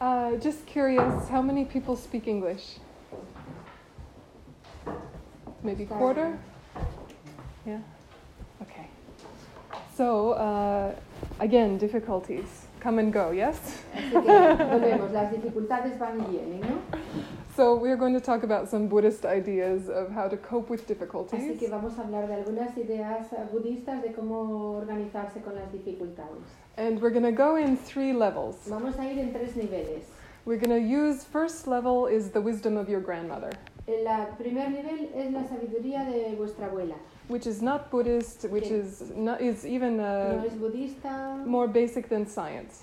Just curious, how many people speak English? Maybe quarter? Yeah? Okay. So, again, difficulties come and go, yes? Así que volvemos, las dificultades van y vienen, ¿no? So we're going to talk about some Buddhist ideas of how to cope with difficulties. Así que vamos a hablar de algunas ideas budistas de cómo organizarse con las dificultades. And we're going to go in 3 levels. Vamos a ir en 3 niveles. We're going to use, first level is the wisdom of your grandmother. El primer nivel es la sabiduría de vuestra abuela. Which is not Buddhist, which is even no es budista, more basic than science.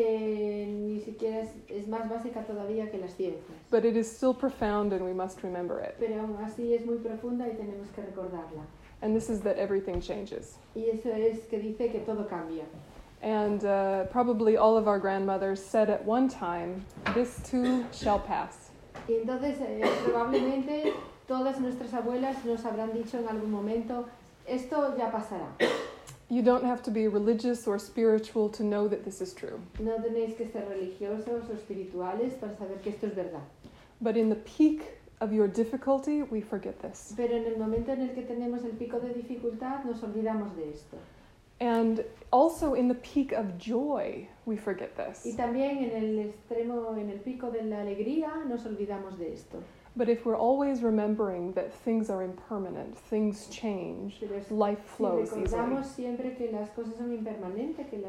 Que ni siquiera es más básica todavía que las ciencias. But it is still profound and we must remember it. Pero aún así es muy profunda y tenemos que recordarla. And this is that everything changes. Y eso es que dice que todo cambia. And probably all of our grandmothers said at one time, "This too shall pass." Y entonces probablemente todas nuestras abuelas nos habrán dicho en algún momento, esto ya pasará. You don't have to be religious or spiritual to know that this is true. No tenéis que ser religiosos o espirituales para saber que esto es verdad. But in the peak of your difficulty, we forget this. Pero en el momento en el que tenemos el pico de dificultad, nos olvidamos de esto. And also in the peak of joy, we forget this. Y también en el extremo, en el pico de la alegría, nos olvidamos de esto. But if we're always remembering that things are impermanent, things change, life flows si recordamos siempre que las cosas son impermanentes, que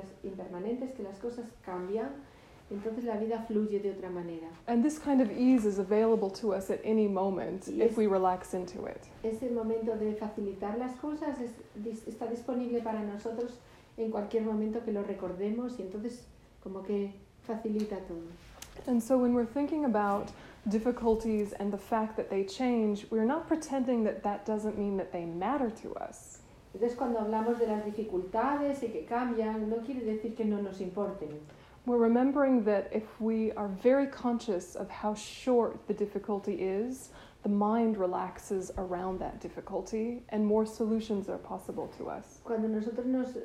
las cosas cambian, entonces la vida fluye de otra manera. And this kind of ease is available to us at any moment if we relax into it. Ese momento de facilitar las cosas está disponible para nosotros en cualquier momento que lo recordemos y entonces como que facilita todo. And so when we're thinking about difficulties and the fact that they change, we're not pretending that that doesn't mean that they matter to us. Entonces cuando hablamos de las dificultades y que cambian, no quiere decir que no nos importen. We're remembering that if we are very conscious of how short the difficulty is, the mind relaxes around that difficulty and more solutions are possible to us. Cuando nosotros nos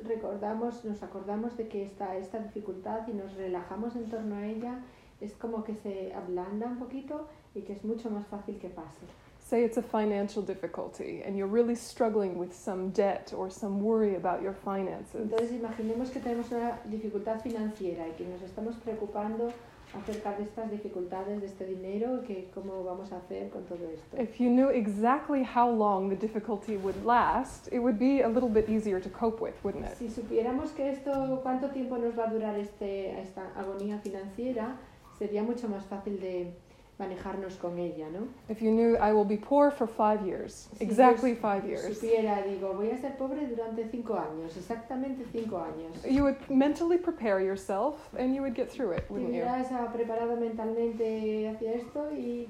acordamos de que está esta dificultad y nos relajamos en torno a ella, es como que se ablanda un poquito y que es mucho más fácil que pase. Say it's a financial difficulty and you're really struggling with some debt or some worry about your finances. Entonces imaginemos que tenemos una dificultad financiera y que nos estamos preocupando acerca de estas dificultades, de este dinero y que cómo vamos a hacer con todo esto. If you knew exactly how long the difficulty would last, it would be a little bit easier to cope with, wouldn't it? Si supiéramos que esto, cuánto tiempo nos va a durar esta agonía financiera, sería mucho más fácil de manejarnos con ella, ¿no? If you knew I will be poor for 5 years, exactly 5 years. Si supiera, digo, voy a ser pobre durante 5 años, exactamente 5 años. You would mentally prepare yourself and you would get through it, wouldn't you? Te hubieras preparado mentalmente hacia esto y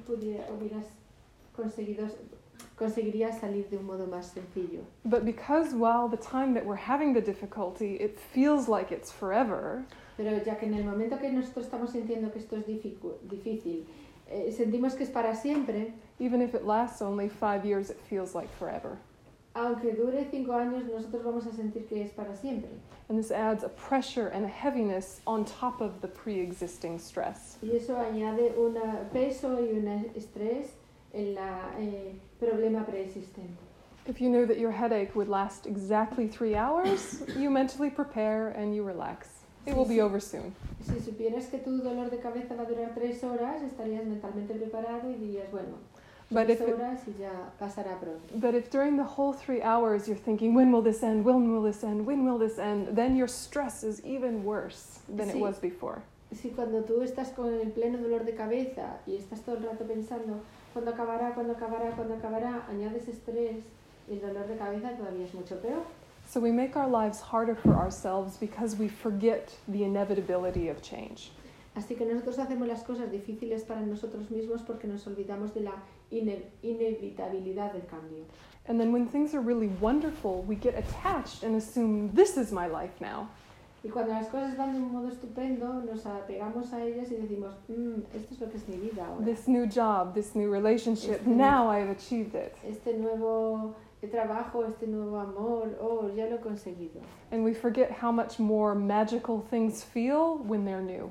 conseguirías salir de un modo más sencillo. But because while the time that we're having the difficulty, it feels like it's forever. Pero ya que en el momento que nosotros estamos sintiendo que esto es difícil, sentimos que es para siempre. Even if it lasts only 5 years, it feels like forever. Aunque dure 5 años, nosotros vamos a sentir que es para siempre. And this adds a pressure and a heaviness on top of the pre-existing stress. Y eso añade un peso y un estrés en la problema preexistente. If you knew that your headache would last exactly 3 hours, you mentally prepare and you relax. It will be over soon. Si supieras que tu dolor de cabeza va a durar 3 horas, estarías mentalmente preparado y dirías, bueno, 3 horas y ya pasará pronto. But if during the whole 3 hours you're thinking, when will this end, when will this end, when will this end, then your stress is even worse than it was before. Si cuando tú estás con el pleno dolor de cabeza y estás todo el rato pensando, ¿cuándo acabará, cuándo acabará, cuándo acabará? Añades estrés y el dolor de cabeza todavía es mucho peor. So we make our lives harder for ourselves because we forget the inevitability of change. Así que nosotros hacemos las cosas difíciles para nosotros mismos porque nos olvidamos de la inevitabilidad del cambio. And then when things are really wonderful, we get attached and assume, this is my life now. Y cuando las cosas van de un modo estupendo, nos apegamos a ellas y decimos, esto es lo que es mi vida ahora. This new job, this new relationship, now I've achieved it. Este nuevo trabajo, este nuevo amor, ya lo he conseguido. And we forget how much more magical things feel when they're new.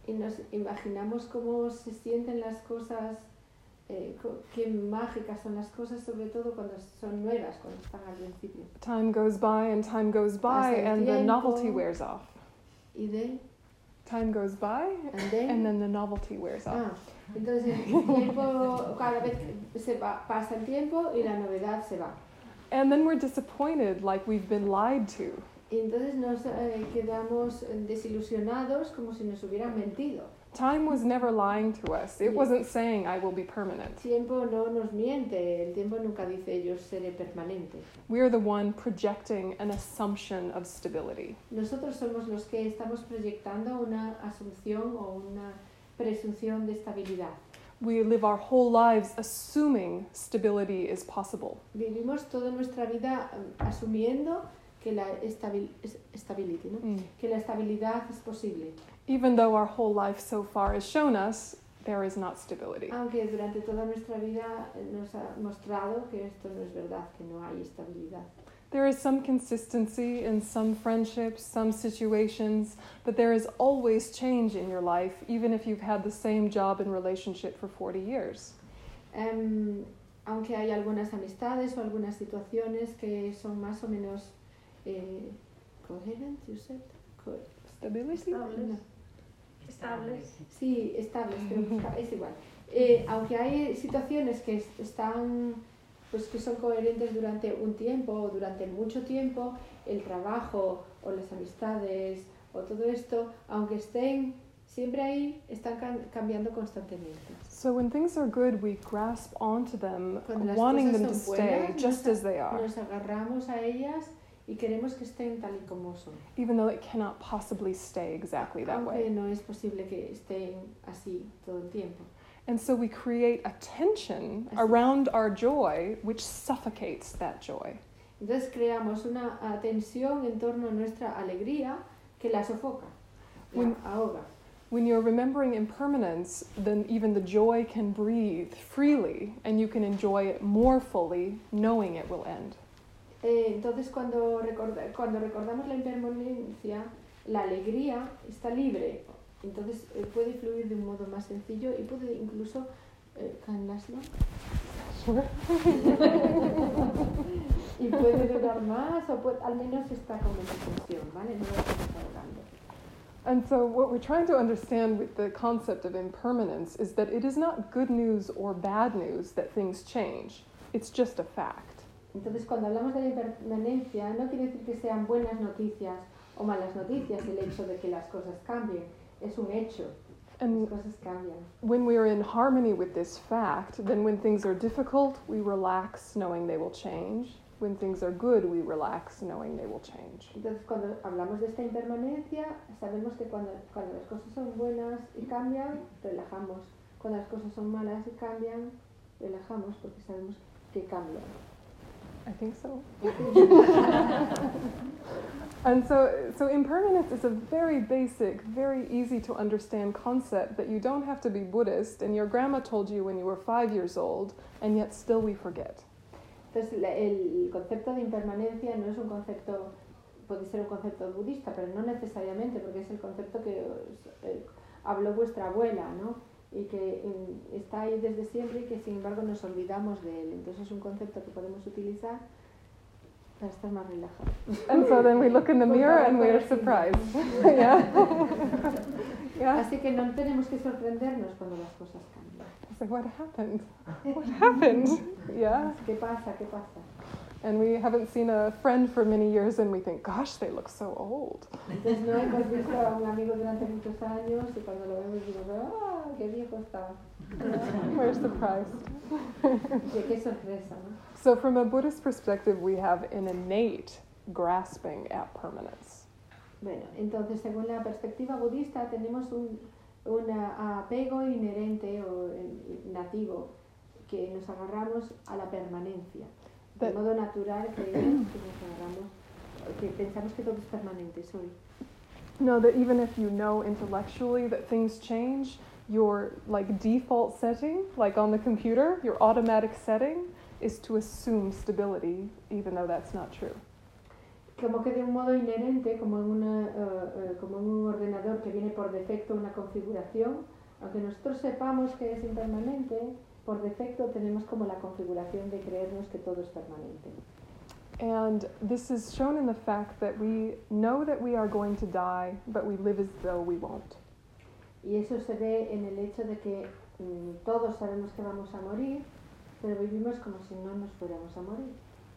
y nos imaginamos cómo se sienten las cosas, qué mágicas son las cosas, sobre todo cuando son nuevas, cuando están al principio. Time goes by and time goes by, Pasa el and the tiempo. novelty wears off. Y de, Time goes by, and then the novelty wears off. Entonces el tiempo, cada vez pasa el tiempo y la novedad se va. And then we're disappointed, like we've been lied to. Y entonces nos quedamos desilusionados como si nos hubieran mentido. Time was never lying to us. It wasn't saying, I will be permanent. El tiempo no nos miente, el tiempo nunca dice yo seré permanente. We're the one projecting an assumption of stability. Nosotros somos los que estamos proyectando una asunción o una presunción de estabilidad. We live our whole lives assuming stability is possible. Vivimos toda nuestra vida asumiendo que la stability, ¿no? Que la estabilidad es posible. Even though our whole life so far has shown us there is not stability. Aunque durante toda nuestra vida nos ha mostrado que esto no es verdad, que no hay estabilidad. There is some consistency in some friendships, some situations, but there is always change in your life, even if you've had the same job and relationship for 40 years. Aunque hay algunas amistades o algunas situaciones que son más o menos coherent, you said? Stability? No. Estables. Sí, estables, pero es igual. Aunque hay situaciones que están, pues que son coherentes durante un tiempo o durante mucho tiempo, el trabajo o las amistades o todo esto, aunque estén siempre ahí, están cambiando constantemente. So when things are good, we grasp onto them, Cuando las wanting cosas them to son stay buenas, just as they are, nos agarramos a ellas y queremos que estén tal y como son. even though it cannot possibly stay exactly that Aunque way. no es posible que estén así todo el tiempo. And so we create a tension Así. around our joy, which suffocates that joy. Entonces creamos una tensión en torno a nuestra alegría que la sofoca, la When- ahoga. When you're remembering impermanence, then even the joy can breathe freely, and you can enjoy it more fully, knowing it will end. Entonces cuando recordamos la impermanencia, la alegría está libre, entonces puede fluir de un modo más sencillo y puede incluso canlaslo y puede durar más o al menos está como en tensión, ¿vale? No lo estamos ahogando. And so what we're trying to understand with the concept of impermanence is that it is not good news or bad news that things change. It's just a fact. Entonces, cuando hablamos de la impermanencia, no quiere decir que sean buenas noticias o malas noticias el hecho de que las cosas cambien. Es un hecho. And Las cosas cambian. when we are in harmony with this fact, then when things are difficult, we relax knowing they will change. When things are good, we relax knowing they will change. Entonces, cuando hablamos de esta impermanencia, sabemos que cuando las cosas son buenas y cambian, relajamos. Cuando las cosas son malas y cambian, relajamos porque sabemos que cambian. I think so. And so impermanence is a very basic, very easy to understand concept that you don't have to be Buddhist, and your grandma told you when you were 5 years old, and yet still we forget. Entonces, el concepto de impermanencia no es un concepto, puede ser un concepto budista, pero no necesariamente, porque es el concepto que habló vuestra abuela, ¿no? Y que está ahí desde siempre y que sin embargo nos olvidamos de él. Entonces es un concepto que podemos utilizar para estar más relajados. And so then we look in the mirror and we are surprised. Yeah. Yeah. Así que no tenemos que sorprendernos cuando las cosas cambian. It's like, what happened? What happened? Yeah. ¿Qué pasa? ¿Qué pasa? And we haven't seen a friend for many years and we think, gosh, they look so old. Entonces no hemos visto a un amigo durante muchos años y cuando lo vemos decimos, ¡ah, qué viejo está! We're surprised. Qué sorpresa, ¿no? So from a Buddhist perspective, we have an innate grasping at permanence. Bueno, entonces según la perspectiva budista tenemos un apego inherente o nativo que nos agarramos a la permanencia. De modo natural creemos que nos agarramos, que pensamos que todo es permanente, sorry. No, that even if you know intellectually that things change, your like default setting, like on the computer, your automatic setting is to assume stability, even though that's not true. como que de un modo inherente, como en un ordenador que viene por defecto una configuración, aunque nosotros sepamos que es impermanente, por defecto tenemos como la configuración de creernos que todo es permanente. And this is shown in the fact that we know that we are going to die, but we live as though we won't. Y eso se ve en el hecho de que todos sabemos que vamos a morir, pero vivimos como si no nos fuéramos a morir.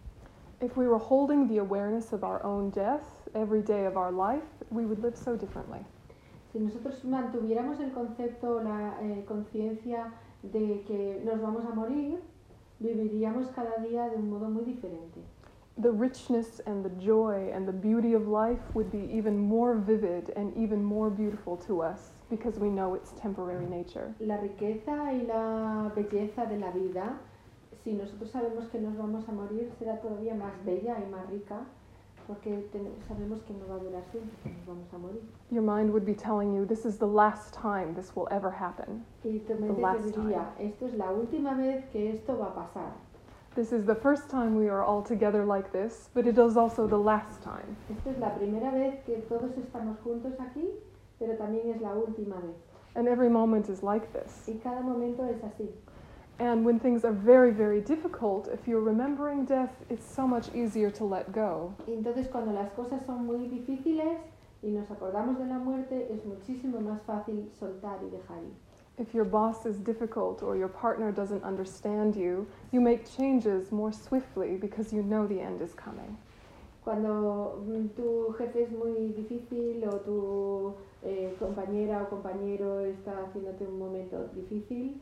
If we were holding the awareness of our own death every day of our life, we would live so differently. Si nosotros mantuviéramos el concepto, la conciencia de que nos vamos a morir, viviríamos cada día de un modo muy diferente. The richness and the joy and the beauty of life would be even more vivid and even more beautiful to us because we know its temporary nature. La riqueza y la belleza de la vida, si nosotros sabemos que nos vamos a morir, será todavía más bella y más rica porque sabemos que no va a durar siempre, que nos vamos a morir. Your mind would be telling you, this is the last time this will ever happen. Y tu mente te diría, esto es la última vez que esto va a pasar. This is the first time we are all together like this, but it is also the last time. Esta es la primera vez que todos estamos juntos aquí, pero también es la última vez. And every moment is like this. Y cada momento es así. And when things are very, very difficult, if you're remembering death, it's so much easier to let go. Y entonces cuando las cosas son muy difíciles y nos acordamos de la muerte, es muchísimo más fácil soltar y dejar ir. If your boss is difficult or your partner doesn't understand you, you make changes more swiftly because you know the end is coming. Cuando tu jefe es muy difícil o tu compañera o compañero está haciéndote un momento difícil,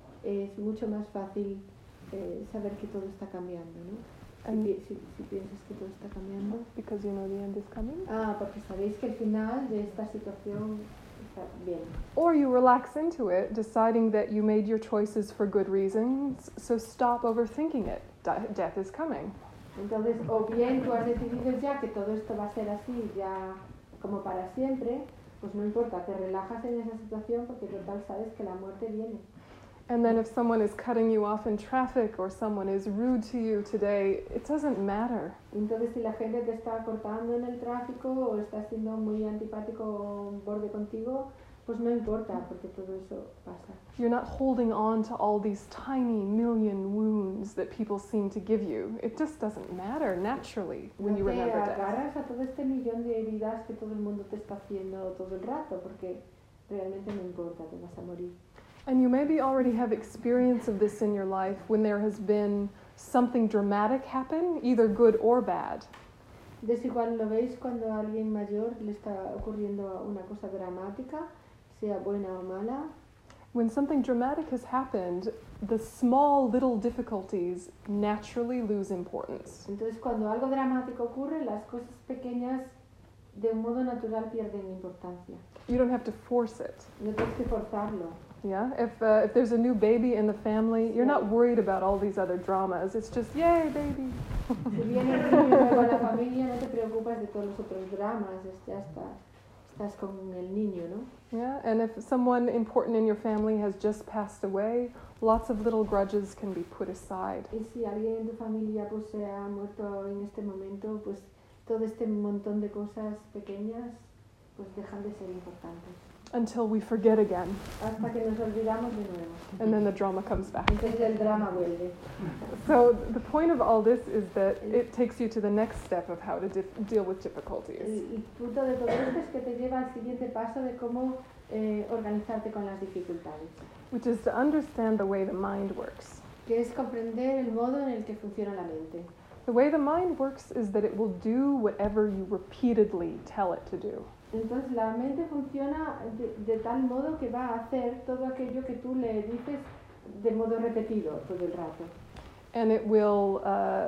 es mucho más fácil saber que todo está cambiando, ¿no? Si piensas que todo está cambiando. Because you know the end is coming? Porque sabéis que el final de esta situación está bien. Or you relax into it, deciding that you made your choices for good reasons, so stop overthinking it. Death is coming. Entonces, o bien tú has decidido ya que todo esto va a ser así, ya como para siempre, pues no importa, te relajas en esa situación porque total sabes que la muerte viene. And then if someone is cutting you off in traffic or someone is rude to you today, it doesn't matter. Entonces, si la gente te está cortando en el tráfico o está siendo muy antipático o en borde contigo, pues no importa porque todo eso pasa. You're not holding on to all these tiny million wounds that people seem to give you. It just doesn't matter naturally when you remember No te death. agarras a todo este millón de heridas que todo el mundo te está haciendo todo el rato porque realmente no importa, te vas a morir. And you maybe already have experience of this in your life when there has been something dramatic happen, either good or bad. Desigual lo veis cuando a alguien mayor le está ocurriendo una cosa dramática, sea buena o mala. When something dramatic has happened, the small little difficulties naturally lose importance. Entonces cuando algo dramático ocurre, las cosas pequeñas de un modo natural pierden importancia. You don't have to force it. No tienes que forzarlo. Yeah, if there's a new baby in the family, you're not worried about all these other dramas. It's just, yay, baby. Si viene un niño nuevo a la familia, no te preocupas de todos los otros dramas, ya estás con el niño, ¿no? Yeah, and if someone important in your family has just passed away, lots of little grudges can be put aside. Y si alguien en tu familia pues se ha muerto en este momento, pues todo este montón de cosas pequeñas pues dejan de ser importantes. Until we forget again, Hasta que nos olvidamos de nuevo. and then the drama comes back. Entonces el drama vuelve. So the point of all this is that it takes you to the next step of how to deal with difficulties. El punto de todo esto es que te lleva al siguiente paso de cómo organizarte con las dificultades. Which is to understand the way the mind works. Que es comprender el modo en el que funciona la mente. The way the mind works is that it will do whatever you repeatedly tell it to do. Entonces la mente funciona de tal modo que va a hacer todo aquello que tú le dices de modo repetido todo el rato. And it will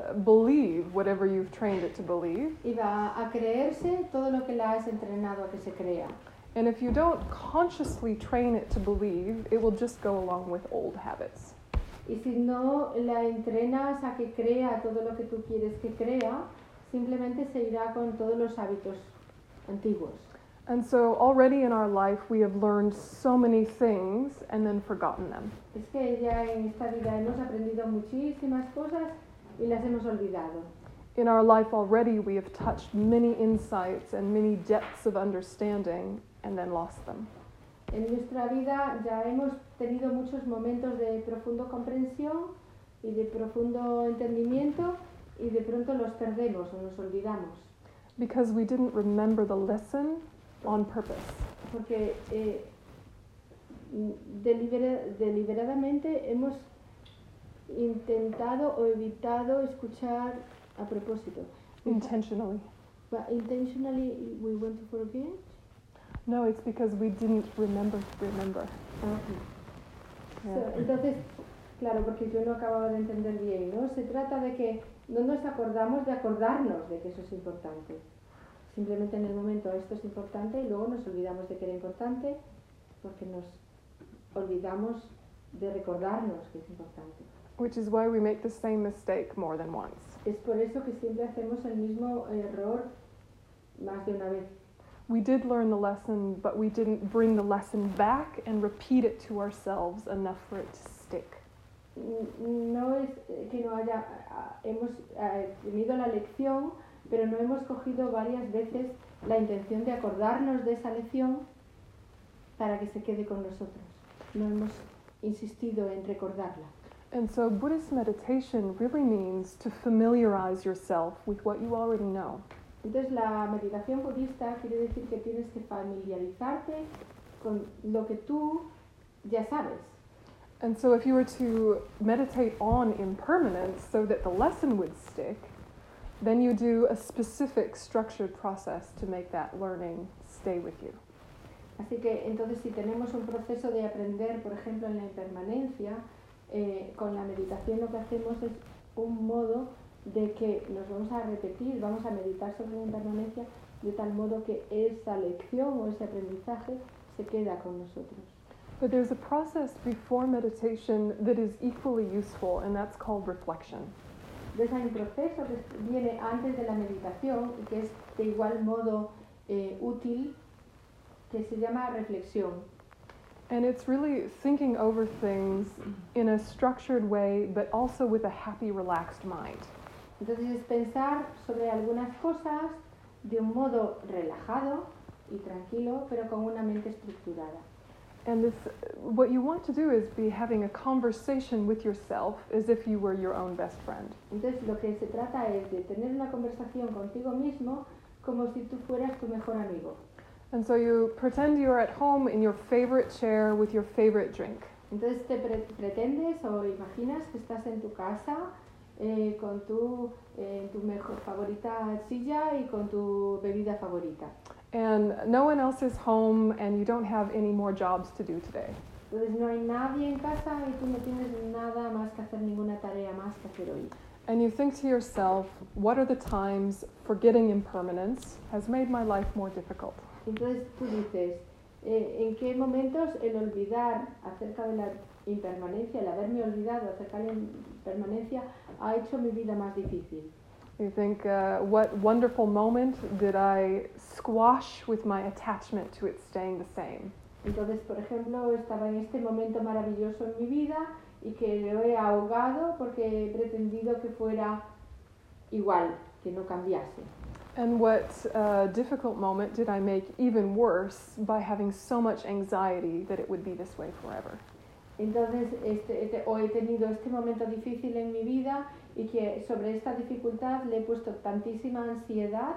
believe whatever you've trained it to believe. Y va a creerse todo lo que la has entrenado a que se crea. And if you don't consciously train it to believe, it will just go along with old habits. Y si no la entrenas a que crea todo lo que tú quieres que crea, simplemente se irá con todos los hábitos antiguos. And so already in our life we have learned so many things and then forgotten them. Es que ya en esta vida hemos aprendido muchísimas cosas y las hemos olvidado. In our life already, we have touched many insights and many depths of understanding and then lost them. En nuestra vida ya hemos tenido muchos momentos de profundo comprensión y de profundo entendimiento y de pronto los perdemos o nos olvidamos. Because we didn't remember the lesson on purpose. Porque deliberadamente hemos intentado o evitado escuchar a propósito. Intentionally. But intentionally we want to forget? No, it's because we didn't remember to remember. Okay. Yeah. So, entonces, claro, porque yo no acababa de entender bien, ¿no? Se trata de que no nos acordamos de acordarnos de que eso es importante. Simplemente en el momento esto es importante y luego nos olvidamos de que era importante porque nos olvidamos de recordarnos que es importante. Which is why we make the same mistake more than once. Es por eso que siempre hacemos el mismo error más de una vez. We did learn the lesson, but we didn't bring the lesson back and repeat it to ourselves enough for it to stick. No es que no hemos tenido la lección, pero no hemos cogido varias veces la intención de acordarnos de esa lección para que se quede con nosotros. No hemos insistido en recordarla. And so Buddhist meditation really means to familiarize yourself with what you already know. Entonces la meditación budista quiere decir que tienes que familiarizarte con lo que tú ya sabes. And so if you were to meditate on impermanence so that the lesson would stick, then you do a specific structured process to make that learning stay with you. Así que entonces si tenemos un proceso de aprender, por ejemplo, en la impermanencia, con la meditación lo que hacemos es un modo de que nos vamos a repetir, vamos a meditar sobre la impermanencia de tal modo que esa lección o ese aprendizaje se queda con nosotros. But there's a process before meditation that is equally useful, and that's called reflection. Entonces hay un proceso que viene antes de la meditación y que es de igual modo útil, que se llama reflexión. And it's really thinking over things in a structured way, but also with a happy, relaxed mind. Entonces es pensar sobre algunas cosas de un modo relajado y tranquilo, pero con una mente estructurada. And this, what you want to do is be having a conversation with yourself as if you were your own best friend. Entonces lo que se trata es de tener una conversación contigo mismo como si tú fueras tu mejor amigo. And so you pretend you're at home in your favorite chair with your favorite drink. Entonces te pretendes o imaginas que estás en tu casa con tu mejor favorita silla y con tu bebida favorita. And no one else is home and you don't have any more jobs to do today. Entonces no hay nadie en casa y tú no tienes nada más que hacer, ninguna tarea más que hacer hoy. And you think to yourself, what are the times forgetting impermanence has made my life more difficult? Entonces tú dices, ¿en qué momentos el olvidar acerca de la impermanencia, el haberme olvidado acerca de la impermanencia ha hecho mi vida más difícil? You think, what wonderful moment did I squash with my attachment to it staying the same? Entonces, por ejemplo, estaba en este momento maravilloso en mi vida y que lo he ahogado porque he pretendido que fuera igual, que no cambiase. And what difficult moment did I make even worse by having so much anxiety that it would be this way forever? Entonces, o he tenido este momento difícil en mi vida y que sobre esta dificultad le he puesto tantísima ansiedad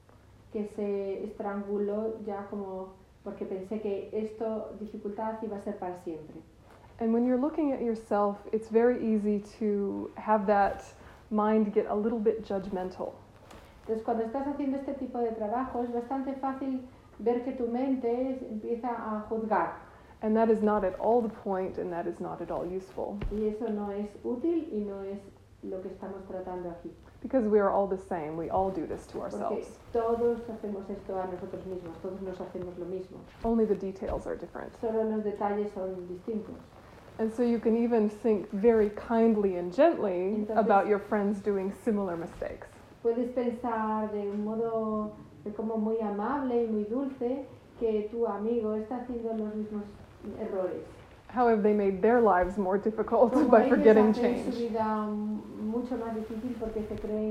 que se estranguló ya como porque pensé que esta dificultad iba a ser para siempre. And when you're looking at yourself, it's very easy to have that mind get a little bit judgmental. Entonces, cuando estás haciendo este tipo de trabajo, es bastante fácil ver que tu mente empieza a juzgar. And that is not at all the point, and that is not at all useful. Y eso no es útil y no es lo que estamos tratando aquí. Because we are all the same. We all do this to Porque ourselves. todos hacemos esto a nosotros mismos, todos nos hacemos lo mismo. Only the details are different. Solo los detalles son distintos. And so you can even think very kindly and gently Entonces, about your friends doing similar mistakes. Puedes pensar de un modo como muy amable y muy dulce que tu amigo está haciendo los mismos errores. How have they made their lives more difficult Como by ellos forgetting hacen su change? vida mucho más difícil porque se creen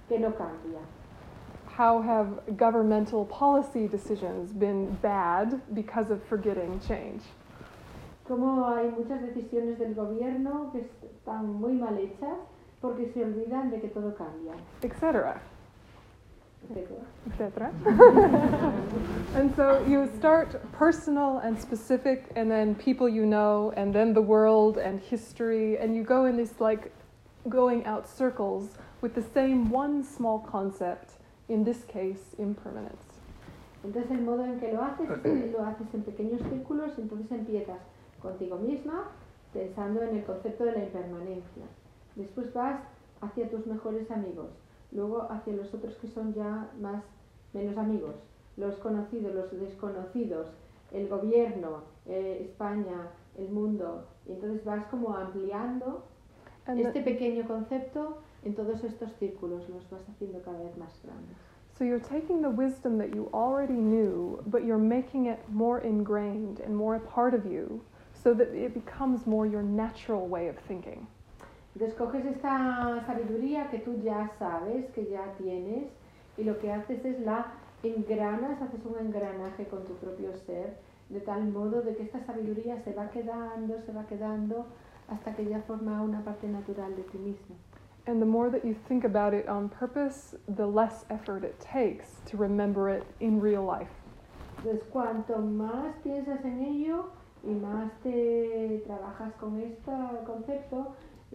que no cambia? How have governmental policy decisions been bad because of forgetting change? Cómo hay muchas decisiones del gobierno que están muy mal hechas porque se olvidan de que todo cambia, Etc. etcétera. Etc. And so you start personal and specific, and then people you know, and then the world and history, and you go in this like going out circles with the same one small concept, in this case, impermanence. Entonces el modo en que lo haces es que lo haces en pequeños círculos, entonces empiezas contigo misma pensando en el concepto de la impermanencia. Después vas hacia tus mejores amigos, luego hacia los otros que son ya menos amigos, los conocidos, los desconocidos, el gobierno, España, el mundo. Y entonces vas como ampliando este pequeño concepto en todos estos círculos, los vas haciendo cada vez más grandes. So you're taking the wisdom that you already knew, but you're making it more ingrained and more a part of you, so that it becomes more your natural way of thinking. Entonces coges esta sabiduría que tú ya sabes, que ya tienes, y lo que haces es la engranas, haces un engranaje con tu propio ser, de tal modo de que esta sabiduría se va quedando, hasta que ya forma una parte natural de ti mismo. And the more that you think about it on purpose, the less effort it takes to remember it in real life. Entonces cuanto más piensas en ello y más te trabajas con este concepto,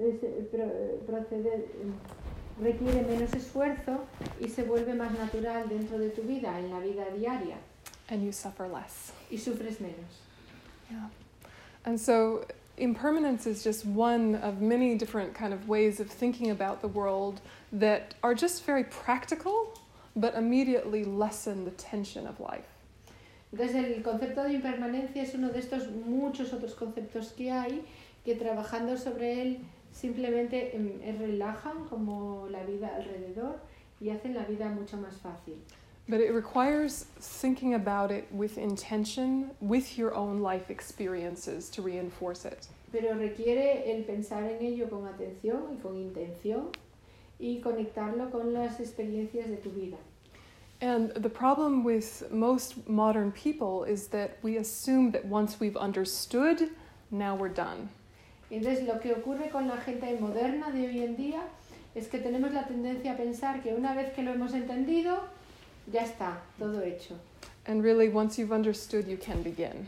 requiere menos esfuerzo y se vuelve más natural dentro de tu vida, en la vida diaria. And you suffer less. Y sufres menos. Yeah. And so impermanence is just one of many different kind of ways of thinking about the world that are just very practical, but immediately lessen the tension of life. Entonces el concepto de impermanencia es uno de estos muchos otros conceptos que hay, que trabajando sobre él simplemente relajan como la vida alrededor y hacen la vida mucho más fácil. But it requires thinking about it with intention, with your own life experiences to reinforce it. Pero requiere el pensar en ello con atención y con intención y conectarlo con las experiencias de tu vida. And the problem with most modern people is that we assume that once we've understood, now we're done. Entonces lo que ocurre con la gente moderna de hoy en día es que tenemos la tendencia a pensar que una vez que lo hemos entendido, ya está, todo hecho. And really, once you've understood, you can begin.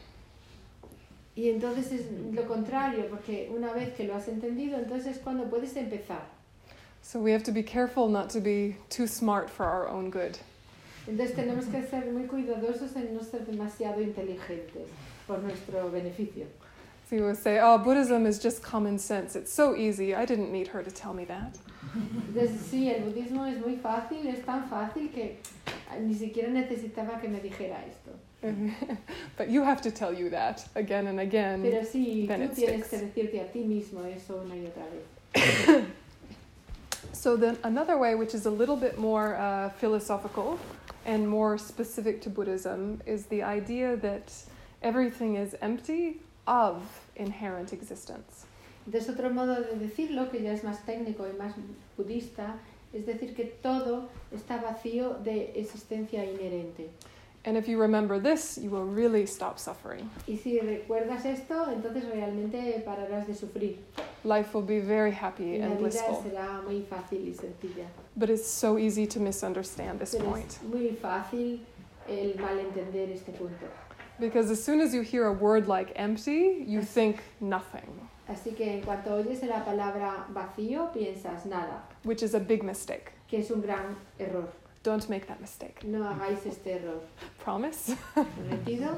Y entonces es lo contrario, porque una vez que lo has entendido, entonces es cuando puedes empezar. So we have to be careful not to be too smart for our own good. Entonces tenemos que ser muy cuidadosos en no ser demasiado inteligentes por nuestro beneficio. So you would say, oh, Buddhism is just common sense. It's so easy. I didn't need her to tell me that. Entonces sí, el budismo es muy fácil, es tan fácil que ni siquiera necesitaba que me dijera esto. But you have to tell you that again and again. Pero sí, then tú it tienes sticks. que decirte a ti mismo eso una y otra vez. So then another way, which is a little bit more philosophical and more specific to Buddhism, is the idea that everything is empty of inherent existence. Entonces otro modo de decirlo, que ya es más técnico y más budista, es decir que todo está vacío de existencia inherente. And if you remember this, you will really stop suffering. Y si recuerdas esto, entonces realmente pararás de sufrir. Life will be very happy Y la and vida blissful. será muy fácil y sencilla. But it's so easy to misunderstand this Pero point. es muy fácil el malentender este punto. Because as soon as you hear a word like empty, you think nothing, Así que en cuanto oyes la palabra vacío, piensas nada, which is a big mistake. que es un gran error. Don't make that mistake. No hagáis este error. Promise? ¿Prometido?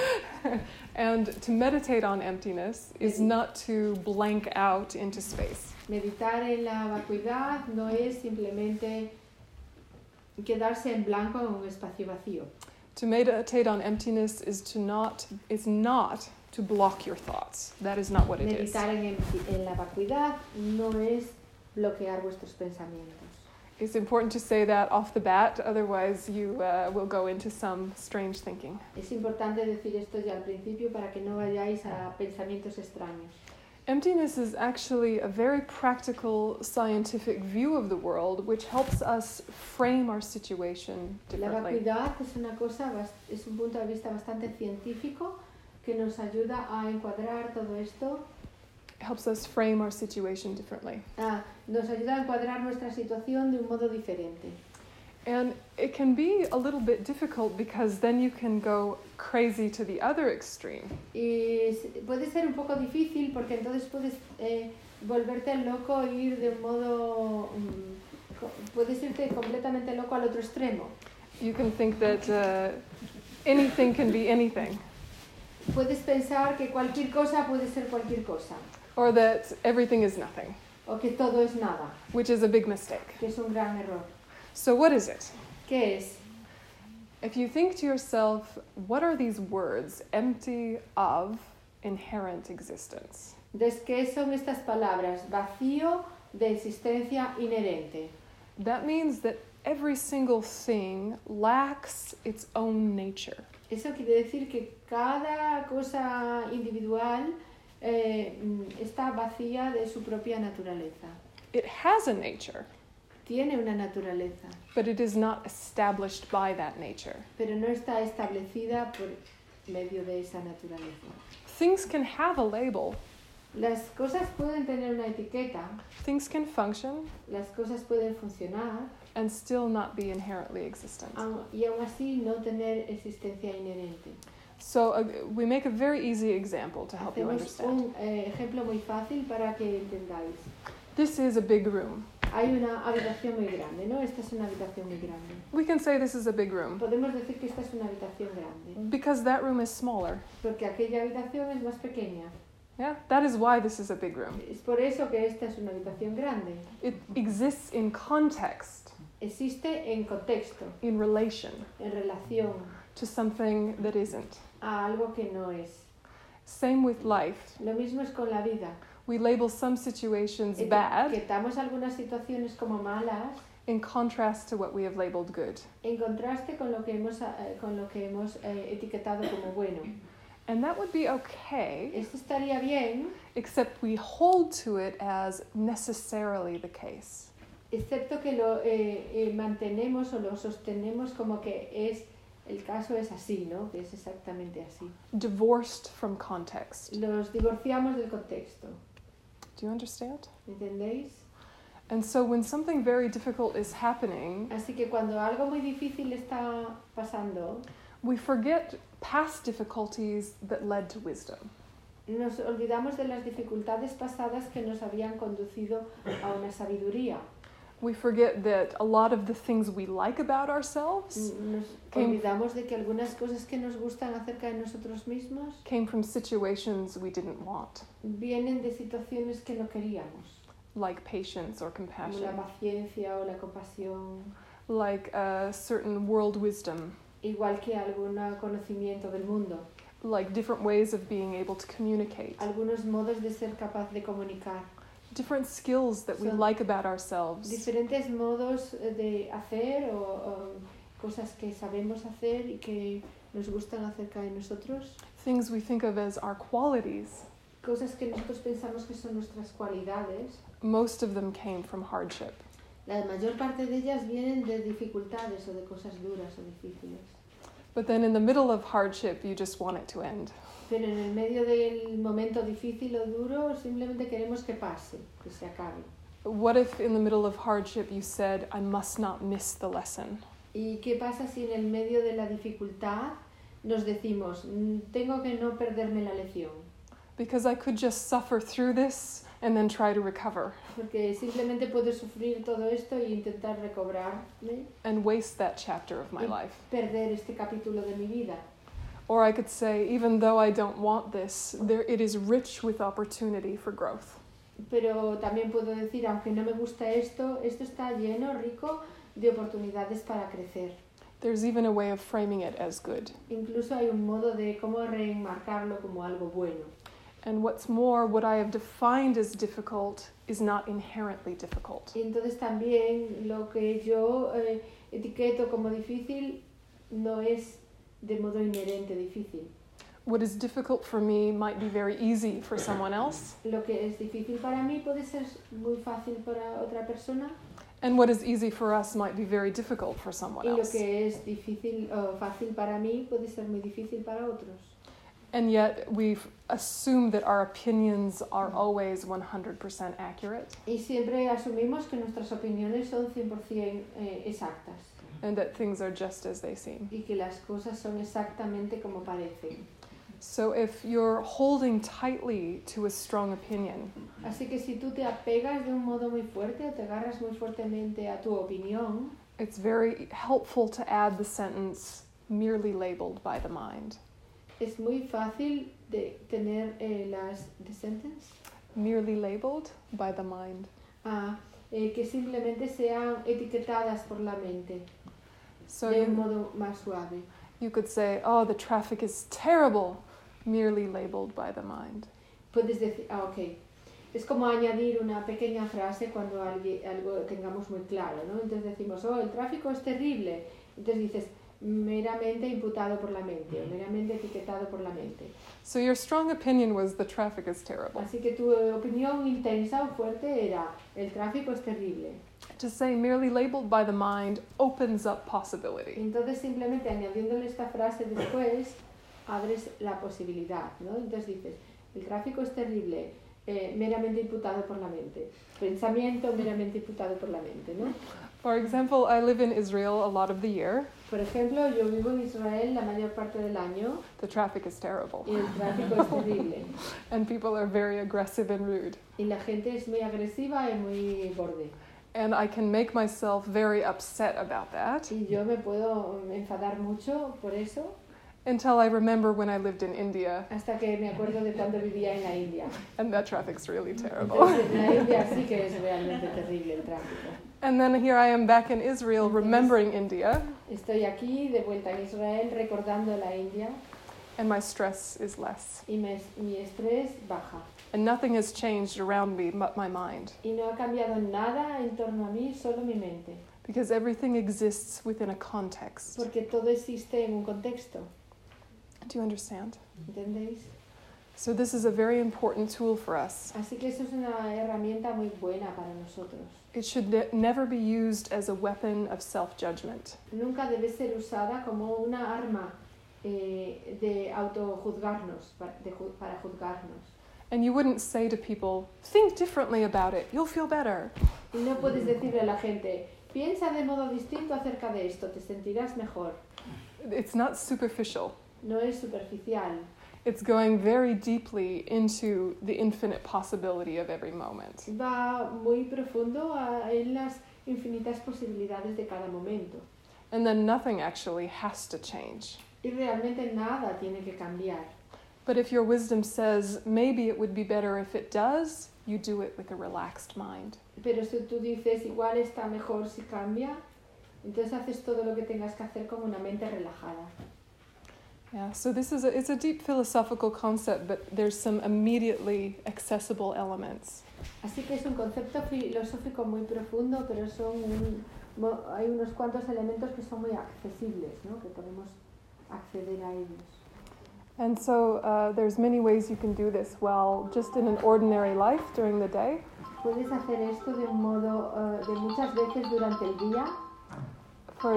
And to meditate on emptiness is not to blank out into space. Meditar en la vacuidad no es simplemente quedarse en blanco en un espacio vacío. To meditate on emptiness is not to block your thoughts. That is not what it is. Meditar en la vacuidad no es bloquear vuestros pensamientos. It's important to say that off the bat, otherwise you will go into some strange thinking. Es importante decir esto ya al principio para que no vayáis a pensamientos extraños. Emptiness is actually a very practical scientific view of the world which helps us frame our situation La differently. vacuidad es una cosa, es un punto de vista bastante científico que nos ayuda a encuadrar todo esto, It helps us frame our situation differently. nos ayuda a encuadrar nuestra situación de un modo diferente. And it can be a little bit difficult because then you can go crazy to the other extreme. Y puede ser un poco difícil porque entonces puedes volverte loco e ir de un modo... puedes irte completamente loco al otro extremo. You can think that anything can be anything, Puedes pensar que cualquier cosa puede ser cualquier cosa, or that everything is nothing, o que todo es nada, which is a big mistake. que es un gran error. So what is it? ¿Qué es? If you think to yourself, what are these words empty of inherent existence? ¿De qué son estas palabras? Vacío de existencia inherente. That means that every single thing lacks its own nature. Eso quiere decir que cada cosa individual está vacía de su propia naturaleza. It has a nature, Tiene una naturaleza, but it is not established by that nature. pero no está establecida por medio de esa naturaleza. Things can have a label, Las cosas pueden tener una etiqueta, things can function, las cosas pueden funcionar and still not be inherently existent. y aún así no tener existencia inherente. So we make a very easy example to help you Hacemos understand. un ejemplo muy fácil para que entendáis. This is a big room. Hay una habitación muy grande, ¿no? Esta es una habitación muy grande. We can say this is a big room Podemos decir que esta es una habitación grande, because that room is smaller. porque aquella habitación es más pequeña. Yeah, that is why this is a big room. Es por eso que esta es una habitación grande. It exists in context, Existe en contexto, in relation en relación to something that isn't. a algo que no es. Same with life. Lo mismo es con la vida. We label some situations bad Etiquetamos algunas situaciones como malas in contrast to what we have labeled good. en contraste con lo que hemos etiquetado como bueno. And that would be okay, Esto estaría bien, except we hold to it as necessarily the case. excepto que lo mantenemos o lo sostenemos como que el caso es así, ¿no? Que es exactamente así. Divorced from context. Los divorciamos del contexto, Do you understand? ¿entendéis? And so when something very difficult is happening, Así que cuando algo muy difícil está pasando, we forget past difficulties that led to wisdom. nos olvidamos de las dificultades pasadas que nos habían conducido a una sabiduría. We forget that a lot of the things we like about ourselves Nos olvidamos de que algunas cosas que nos gustan acerca de nosotros mismos came from situations we didn't want, vienen de situaciones que no queríamos, like patience or como compassion, la paciencia o la compasión, like a certain world wisdom, igual que algún conocimiento del mundo, like different ways of being able to communicate, algunos modos de ser capaz de comunicar, different skills that we So, like about ourselves, diferentes modos de hacer o cosas que sabemos hacer y que nos gustan acerca de nosotros, things we think of as our qualities. cosas que nosotros pensamos que son nuestras cualidades. Most of them came from hardship. La mayor parte de ellas vienen de dificultades o de cosas duras o difíciles. But then in the middle of hardship, you just want it to end. Pero en el medio del momento difícil o duro simplemente queremos que pase, que se acabe. What if in the middle of hardship you said, I must not miss the lesson? ¿Y qué pasa si en el medio de la dificultad nos decimos, tengo que no perderme la lección? Because I could just suffer through this and then try to recover Porque simplemente puedo sufrir todo esto e intentar recobrarme and waste that chapter of my y life. perder este capítulo de mi vida. Or I could say, even though I don't want this, it is rich with opportunity for growth. Pero también puedo decir, aunque no me gusta esto está lleno, rico de oportunidades para crecer. There's even a way of framing it as good. Incluso hay un modo de cómo reenmarcarlo como algo bueno. And what's more, what I have defined as difficult is not inherently difficult. Y entonces también lo que yo etiqueto como difícil no es de modo inherente difícil. What is difficult for me might be very easy for someone else. Lo que es difícil para mí puede ser muy fácil para otra persona. And what is easy for us might be very difficult for someone Y lo else. que es difícil o fácil para mí puede ser muy difícil para otros. And yet we've assumed that our opinions are always 100% accurate Y siempre asumimos que nuestras opiniones son 100% exactas and that things are just as they seem. y que las cosas son exactamente como parecen. So if you're holding tightly to a strong opinion, Así que si tú te apegas de un modo muy fuerte o te agarras muy fuertemente a tu opinión, it's very helpful to add the sentence merely labeled by the mind. es muy fácil de tener the sentence, Merely labeled by the mind. que simplemente sean etiquetadas por la mente So de un you, modo más suave. you could say, oh, the traffic is terrible, merely labeled by the mind. Puedes decir, ok. Es como añadir una pequeña frase cuando algo tengamos muy claro, ¿no? Entonces decimos, oh, el tráfico es terrible. Entonces dices, meramente imputado por la mente, o meramente etiquetado por la mente. So your strong opinion was the traffic is terrible. Así que tu opinión intensa o fuerte era, el tráfico es terrible. To say merely labeled by the mind opens up possibility. Entonces simplemente añadiéndole esta frase después, abres la posibilidad, ¿no? Entonces dices, el tráfico es terrible, meramente imputado por la mente. Pensamiento meramente imputado por la mente, ¿no? For example, I live in Israel a lot of the year. Por ejemplo, yo vivo en Israel la mayor parte del año The traffic is terrible. y el tráfico es terrible. And people are very aggressive and rude. Y la gente es muy agresiva y muy borde. And I can make myself very upset about that Y yo me puedo enfadar mucho por eso until I remember when I lived in India hasta que me acuerdo de cuando vivía en la India. and that traffic's really terrible. Entonces, en la India sí que es realmente terrible el tráfico. And then here I am back in Israel remembering India Estoy aquí de vuelta en Israel recordando la India and my stress is less. y mi estrés baja. And nothing has changed around me but my mind Y no ha cambiado nada en torno a mí, solo mi mente. because everything exists within a context. Porque todo existe en un contexto. Do you understand? ¿Entendéis? So this is a very important tool for us. Así que eso es una herramienta muy buena para nosotros. It should never be used as a weapon of self-judgment. Nunca debe ser usada como una arma de autojuzgarnos, para juzgarnos. And you wouldn't say to people, think differently about it, you'll feel better. Y no puedes decirle a la gente, piensa de modo distinto acerca de esto, te sentirás mejor. It's not superficial. No es superficial. It's going very deeply into the infinite possibility of every moment. Va muy profundo en las infinitas posibilidades de cada momento. And then nothing actually has to change. Y realmente nada tiene que cambiar. But if your wisdom says, maybe it would be better if it does, you do it with a relaxed mind. Pero si tú dices, igual está mejor si cambia, entonces haces todo lo que tengas que hacer con una mente relajada. Yeah, so this is it's a deep philosophical concept, but there's some immediately accessible elements. Así que es un concepto filosófico muy profundo, pero hay unos cuantos elementos que son muy accesibles, ¿no? Que podemos acceder a ellos. And so there's many ways you can do this well, just in an ordinary life during the day. Puedes hacer esto de un modo, de muchas veces durante el día. For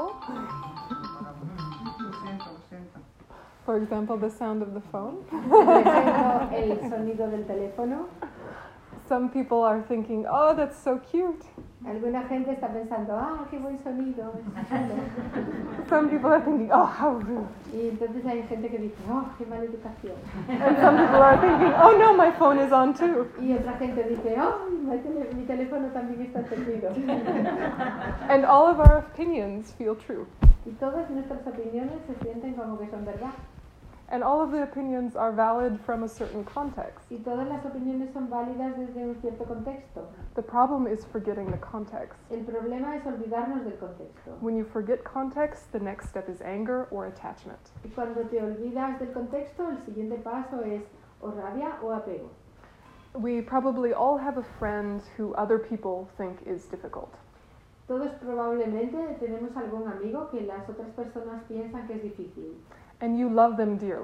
example, the sound of the phone. Por ejemplo, el sonido del teléfono. Some people are thinking, oh, that's so cute. Alguna gente está pensando, qué buen sonido. Some people are thinking, oh, how rude. Y entonces hay gente que dice, qué mala educación. And some people are thinking, oh no, my phone is on too. Y otra gente dice, mi teléfono también está encendido. And all of our opinions feel true. Y todas nuestras opiniones se sienten como que son verdad. And all of the opinions are valid from a certain context. Y todas las opiniones son válidas desde un cierto contexto. The problem is forgetting the context. El problema es olvidarnos del contexto. When you forget context, the next step is anger or attachment. Y cuando te olvidas del contexto, el siguiente paso es o rabia o apego. We probably all have a friend who other people think is difficult. Todos probablemente tenemos algún amigo que las otras personas piensan que es difícil. And you love them dearly.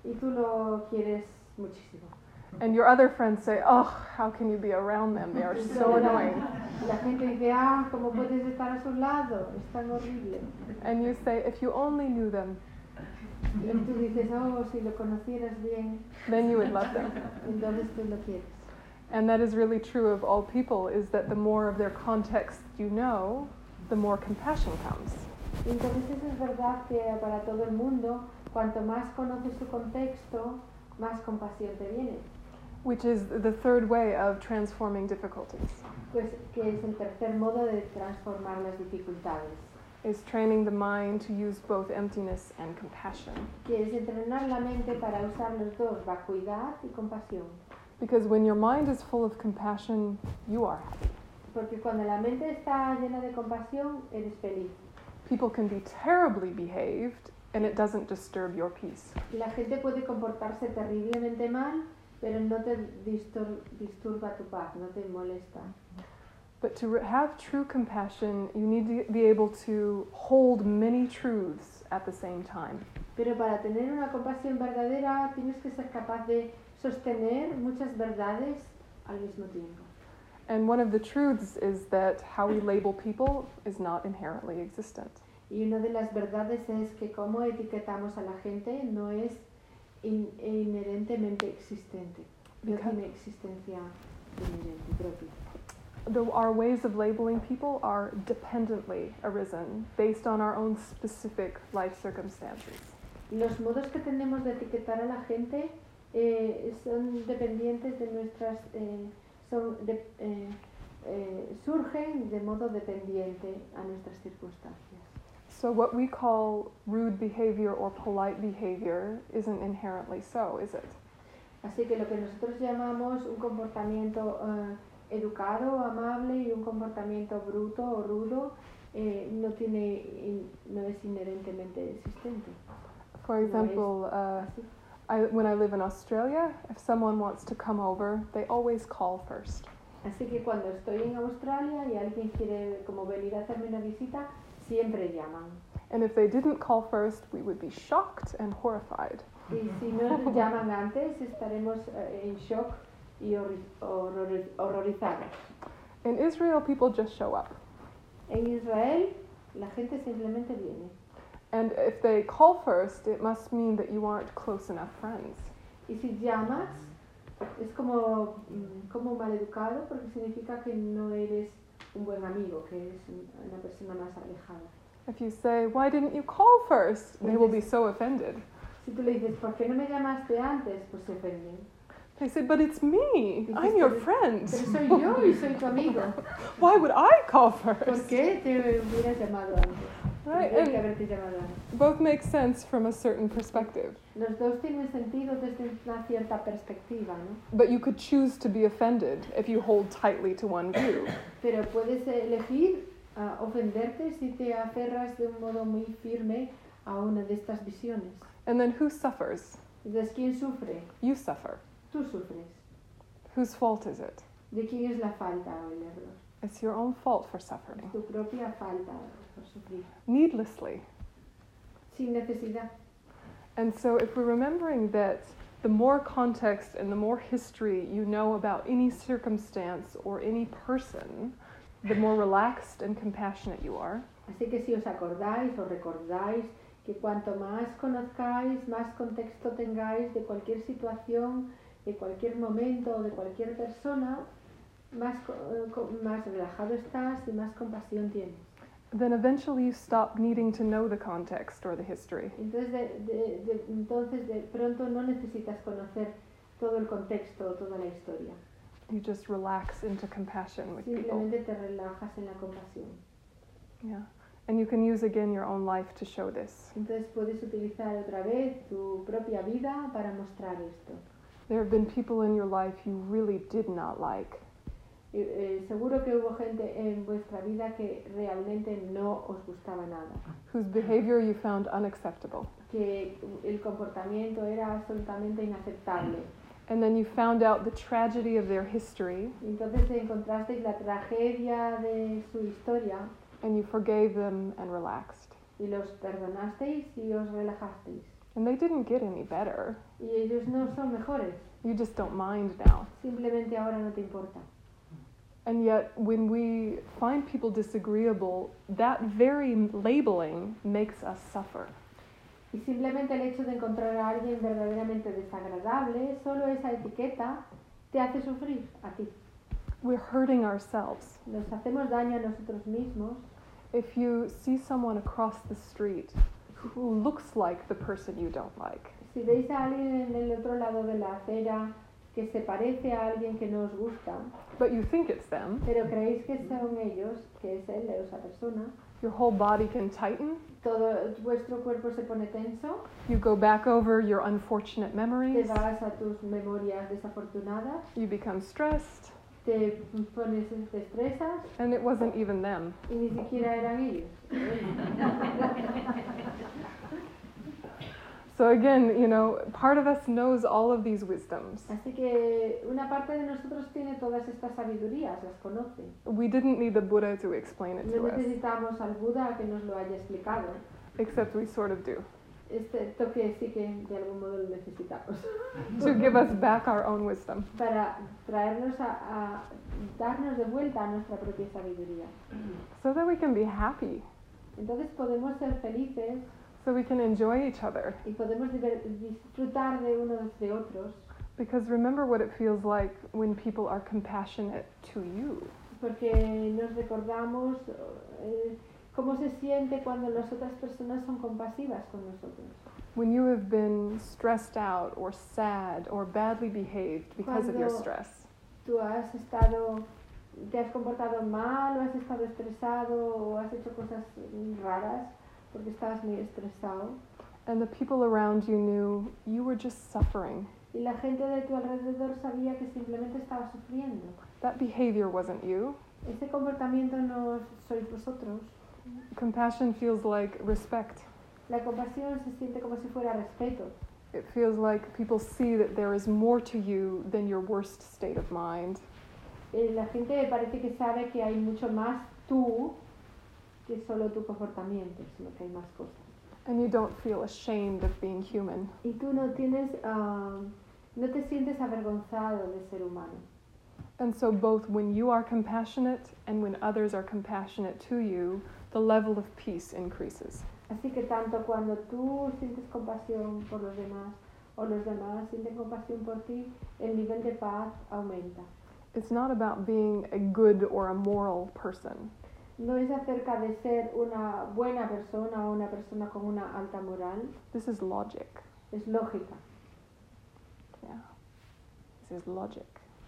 y tú lo quieres muchísimo. And your other friends say, oh, how can you be around them? They are so annoying. La gente dice, ah, ¿cómo puedes estar a su lado? Es tan horrible. And you say, if you only knew them, Y tú dices, oh, si lo conocieras bien, then you would love them. entonces tú lo quieres. And that is really true of all people, is that the more of their context you know, the more compassion comes. Y entonces eso es verdad que para todo el mundo, cuanto más conoces su contexto, más compasión te viene. Which is the third way of transforming difficulties, Pues que es el tercer modo de transformar las dificultades, is training the mind to use both emptiness and compassion. que es entrenar la mente para usar los dos, vacuidad y compasión. Because when your mind is full of compassion, you are happy. Porque cuando la mente está llena de compasión, eres feliz. People can be terribly behaved, and it doesn't disturb your peace. La gente puede comportarse terriblemente mal, pero no te disturba tu paz, no te molesta. But to have true compassion, you need to be able to hold many truths at the same time. Pero para tener una compasión verdadera, tienes que ser capaz de sostener muchas verdades al mismo tiempo. And one of the truths is that how we label people is not inherently existent. Y una de las verdades es que cómo etiquetamos a la gente no es inherentemente existente, no tiene existencia inherente propia. Our ways of labeling people are dependently arisen based on our own specific life circumstances. Los modos que tenemos de etiquetar a la gente son dependientes de nuestras, surgen de modo dependiente a nuestras circunstancias. So what we call rude behavior or polite behavior isn't inherently so, is it? Así que lo que nosotros llamamos un comportamiento educado, amable y un comportamiento bruto o rudo no es inherentemente existente. For example, when I live in Australia, if someone wants to come over, they always call first. Así que cuando estoy en Australia y alguien quiere como venir a hacerme una visita, siempre llaman. And if they didn't call first, we would be shocked and horrified. Y si no llaman antes, estaremos en shock y horrorizados. In Israel, people just show up. En Israel, la gente simplemente viene. And if they call first, it must mean that you aren't close enough friends. Y si llamas, es como maleducado porque significa que no eres un buen amigo, que eres una persona más alejada. If you say, why didn't you call first? They will be so offended. Si tú le dices, ¿por qué no me llamaste antes? Pues se ofenden. They say, but it's me. I'm your friend. Pero soy yo y soy tu amigo. Why would I call ¿Por first? qué te hubieras llamado antes? Right, Tendría que and haberte llamado antes. both make sense from a certain perspective. Los dos tienen sentido desde una cierta perspectiva, ¿no? But you could choose to be offended if you hold tightly to one view. Pero puedes elegir ofenderte si te aferras de un modo muy firme a una de estas visiones. And then who suffers? Entonces, ¿quién sufre? You suffer. Tú sufres. Whose fault is it? ¿De quién es la falta o el error? It's your own fault for suffering. Tu propia falta por sufrir. Needlessly. Sin necesidad. And so if we're remembering that the more context and the more history you know about any circumstance or any person, the more relaxed and compassionate you are. Así que si os acordáis o recordáis que cuanto más conozcáis, más contexto tengáis de cualquier situación, de cualquier momento o de cualquier persona, más relajado estás y más compasión tienes. Then eventually you stop needing to know the context or the history. Entonces de pronto no necesitas conocer todo el contexto o toda la historia. You just relax into compassion with people. Simplemente te relajas en la compasión. Yeah. And you can use again your own life to show this. Entonces puedes utilizar otra vez tu propia vida para mostrar esto. There have been people in your life you really did not like. Seguro que hubo gente en vuestra vida que realmente no os gustaba nada. Whose behavior you found unacceptable. Que el comportamiento era absolutamente inaceptable. And then you found out the tragedy of their history. Entonces encontrasteis la tragedia de su historia. And you forgave them and relaxed. Y los perdonasteis y os relajasteis. And they didn't get any better. Y ellos no son mejores. You just don't mind now. Simplemente ahora no te importa. And yet, when we find people disagreeable, that very labeling makes us suffer. Y simplemente el hecho de encontrar a alguien verdaderamente desagradable, solo esa etiqueta te hace sufrir a ti. We're hurting ourselves. Nos hacemos daño a nosotros mismos. If you see someone across the street who looks like the person you don't like, Si veis a alguien en el otro lado de la acera que se parece a alguien que no os gusta, but you think it's them, pero creéis que son ellos, que es él o esa persona, your whole body can tighten. todo vuestro cuerpo se pone tenso, You go back over your unfortunate te memories. vas a tus memorias desafortunadas, You become stressed, te estresas and it wasn't even them. y ni siquiera eran ellos. So again, you know, part of us knows all of these wisdoms. Así que una parte de nosotros tiene todas estas sabidurías, las conoce. We didn't need the Buddha to explain it No to us, necesitamos al Buda que nos lo haya explicado, except we sort of do, excepto que sí que de algún modo lo necesitamos. to give us back our own wisdom. Para traernos a darnos de vuelta a nuestra propia sabiduría. So that we can be happy, Entonces podemos ser felices so we can enjoy each other. y podemos disfrutar de unos de otros, Because remember what it feels like when people are compassionate to you. porque nos recordamos cómo se siente cuando las otras personas son compasivas con nosotros. When you have been stressed out or sad or badly behaved because of your Cuando- stress. Tú te has comportado mal o has estado estresado o has hecho cosas raras porque estabas muy estresado And the people around you knew you were just suffering. y la gente de tu alrededor sabía que simplemente estabas sufriendo. That behavior wasn't you. Ese comportamiento no sois vosotros. Compassion feels like respect. La compasión se siente como si fuera respeto. It feels like people see that there is more to you than your worst state of mind. La gente parece que sabe que hay mucho más tú que solo tu comportamiento, sino que hay más cosas. And you don't feel ashamed of being human. Y tú no te sientes avergonzado de ser humano. And so both when you are compassionate and when others are compassionate to you, the level of peace increases. Así que tanto cuando tú sientes compasión por los demás o los demás sienten compasión por ti, el nivel de paz aumenta. It's not about being a good or a moral person. No es acerca de ser una buena persona o una persona con una alta moral, This is logic. es lógica. Yeah. This is logic.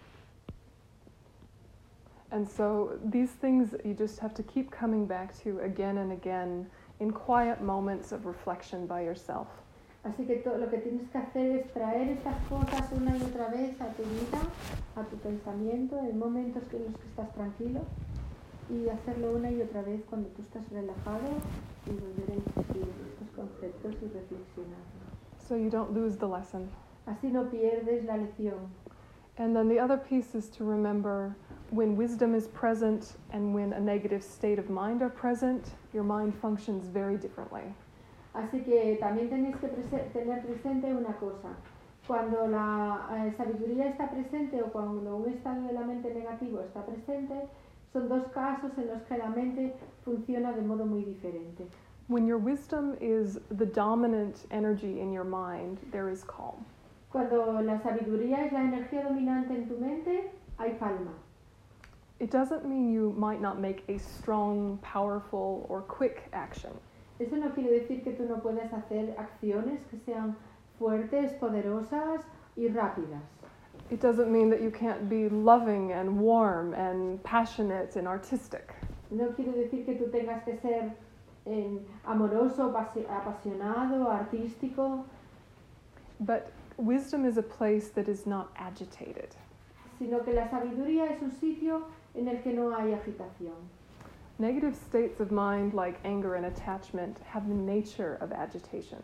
And so these things you just have to keep coming back to again and again in quiet moments of reflection by yourself. Así que lo que tienes que hacer es traer estas cosas una y otra vez a tu vida, a tu pensamiento, en momentos en los que estás tranquilo y hacerlo una y otra vez cuando tú estás relajado y volver a insistir en estos conceptos y reflexionar. So you don't lose the lesson. Así no pierdes la lección. And then the other piece is to remember when wisdom is present and when a negative state of mind are present, your mind functions very differently. Así que también tenéis que tener presente una cosa. Cuando la sabiduría está presente o cuando un estado de la mente negativo está presente, son dos casos en los que la mente funciona de modo muy diferente. When your wisdom is the dominant energy in your mind, there is calm. Cuando la sabiduría es la energía dominante en tu mente, hay calma. It doesn't mean you might not make a strong, powerful, or quick action. Eso no quiere decir que tú no puedas hacer acciones que sean fuertes, poderosas y rápidas. It doesn't mean that you can't be loving and warm and passionate and artistic. No quiere decir que tú tengas que ser amoroso, apasionado, artístico, But wisdom is a place that is not agitated. sino que la sabiduría es un sitio en el que no hay agitación. Negative states of mind like anger and attachment have the nature of agitation.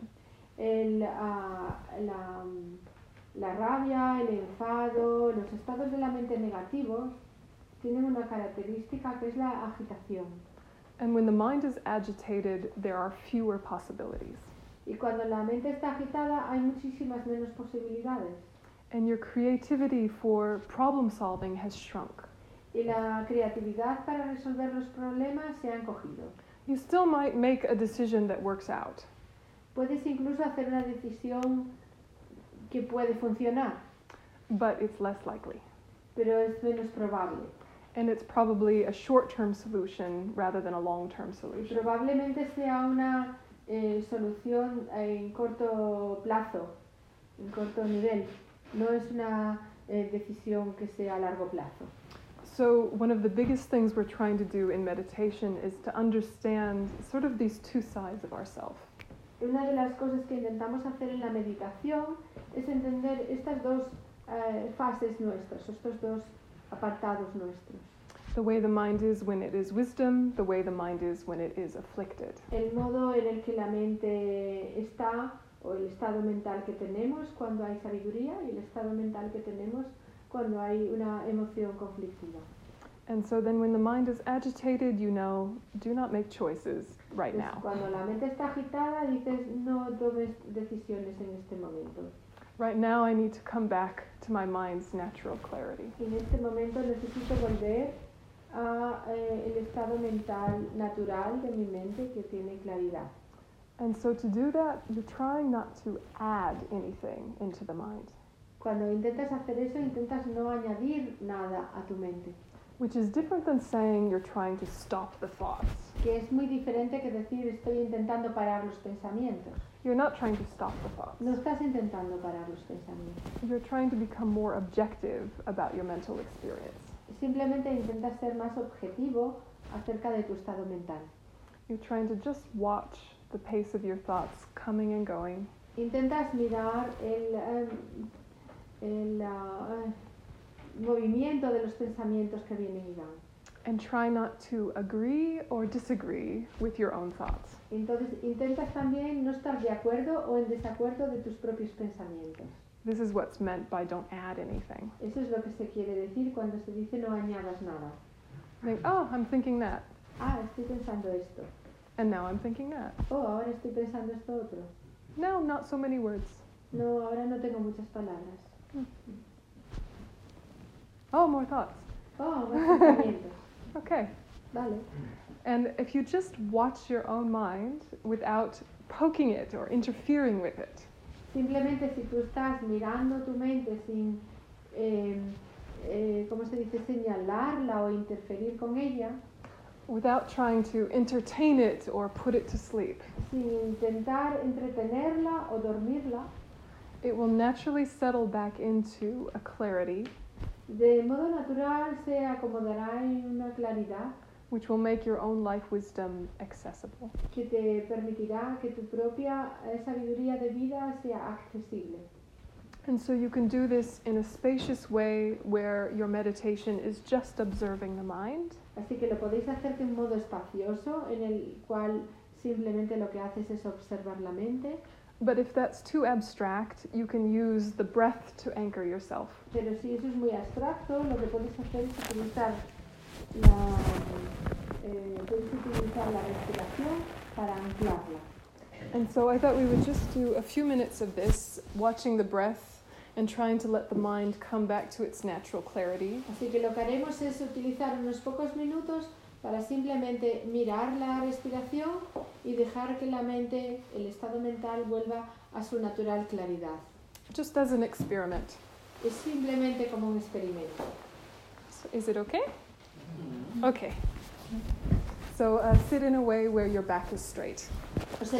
La rabia, el enfado, los estados de la mente negativos tienen una característica que es la agitación. And when the mind is agitated, there are fewer possibilities. Y cuando la mente está agitada hay muchísimas menos posibilidades. And your creativity for problem solving has shrunk. Y la creatividad para resolver los problemas se ha encogido. You still might make a decision that works out, Puedes incluso hacer una decisión que puede funcionar, but it's less likely. pero es menos probable. And it's probably a short-term solution rather than a long-term solution. Probablemente sea una solución en corto plazo, en corto nivel. No es una decisión que sea a largo plazo. So one of the biggest things we're trying to do in meditation is to understand sort of these two sides of ourselves. Una de las cosas que intentamos hacer en la meditación es entender estas dos fases nuestras, estos dos apartados nuestros. The way the mind is when it is wisdom, the way the mind is when it is afflicted. El modo en el que la mente está, o el estado mental que tenemos cuando hay sabiduría, y el estado mental que tenemos cuando hay una emoción conflictiva. And so then when the mind is agitated, you know, do not make choices right now. Cuando la mente está agitada, dices, no tomes decisiones en este momento. Right now I need to come back to my mind's natural clarity. En este momento necesito volver a el estado mental natural de mi mente que tiene claridad. And so to do that, you're trying not to add anything into the mind, Cuando intentas hacer eso, intentas no añadir nada a tu mente, which is different than saying you're trying to stop the thoughts. que es muy diferente que decir estoy intentando parar los pensamientos. You're not trying to stop the thoughts. No estás intentando parar los pensamientos. You're trying to become more objective about your mental experience. Simplemente intentas ser más objetivo acerca de tu estado mental. You're trying to just watch the pace of your thoughts coming and going, Intentas mirar el movimiento de los pensamientos que vienen y van. and try not to agree or disagree with your own thoughts. Entonces intentas también no estar de acuerdo o en desacuerdo de tus propios pensamientos. This is what's meant by don't add anything. Eso es lo que se quiere decir cuando se dice no añadas nada. Think, oh, I'm thinking that, Ah, estoy pensando esto. and now I'm thinking that. Oh, ahora estoy pensando esto otro. Now, not so many words. No, ahora no tengo muchas palabras. Oh, more thoughts. Oh, más pensamientos. Okay. Vale. And if you just watch your own mind without poking it or interfering with it, Simplemente si tú estás mirando tu mente sin, ¿cómo se dice?, señalarla o interferir con ella, without trying to entertain it or put it to sleep, sin intentar entretenerla o dormirla, it will naturally settle back into a clarity de modo natural se acomodará en una claridad which will make your own life wisdom accessible. que te permitirá que tu propia sabiduría de vida sea accesible. And so you can do this in a spacious way where your meditation is just observing the mind, Así que lo podéis hacer de un modo espacioso en el cual simplemente lo que haces es observar la mente, but if that's too abstract, you can use the breath to anchor yourself. pero si eso es muy abstracto, lo que podéis hacer es utilizar la respiración para anclarla. And so I thought we would just do a few minutes of this, watching the breath and trying to let the mind come back to its natural clarity. Así que lo que haremos es utilizar unos pocos minutos para simplemente mirar la respiración y dejar que la mente, el estado mental, vuelva a su natural claridad. Just as an experiment. Es simplemente como un experimento. So is it okay? Okay. So sit in a way where your back is straight. O sea,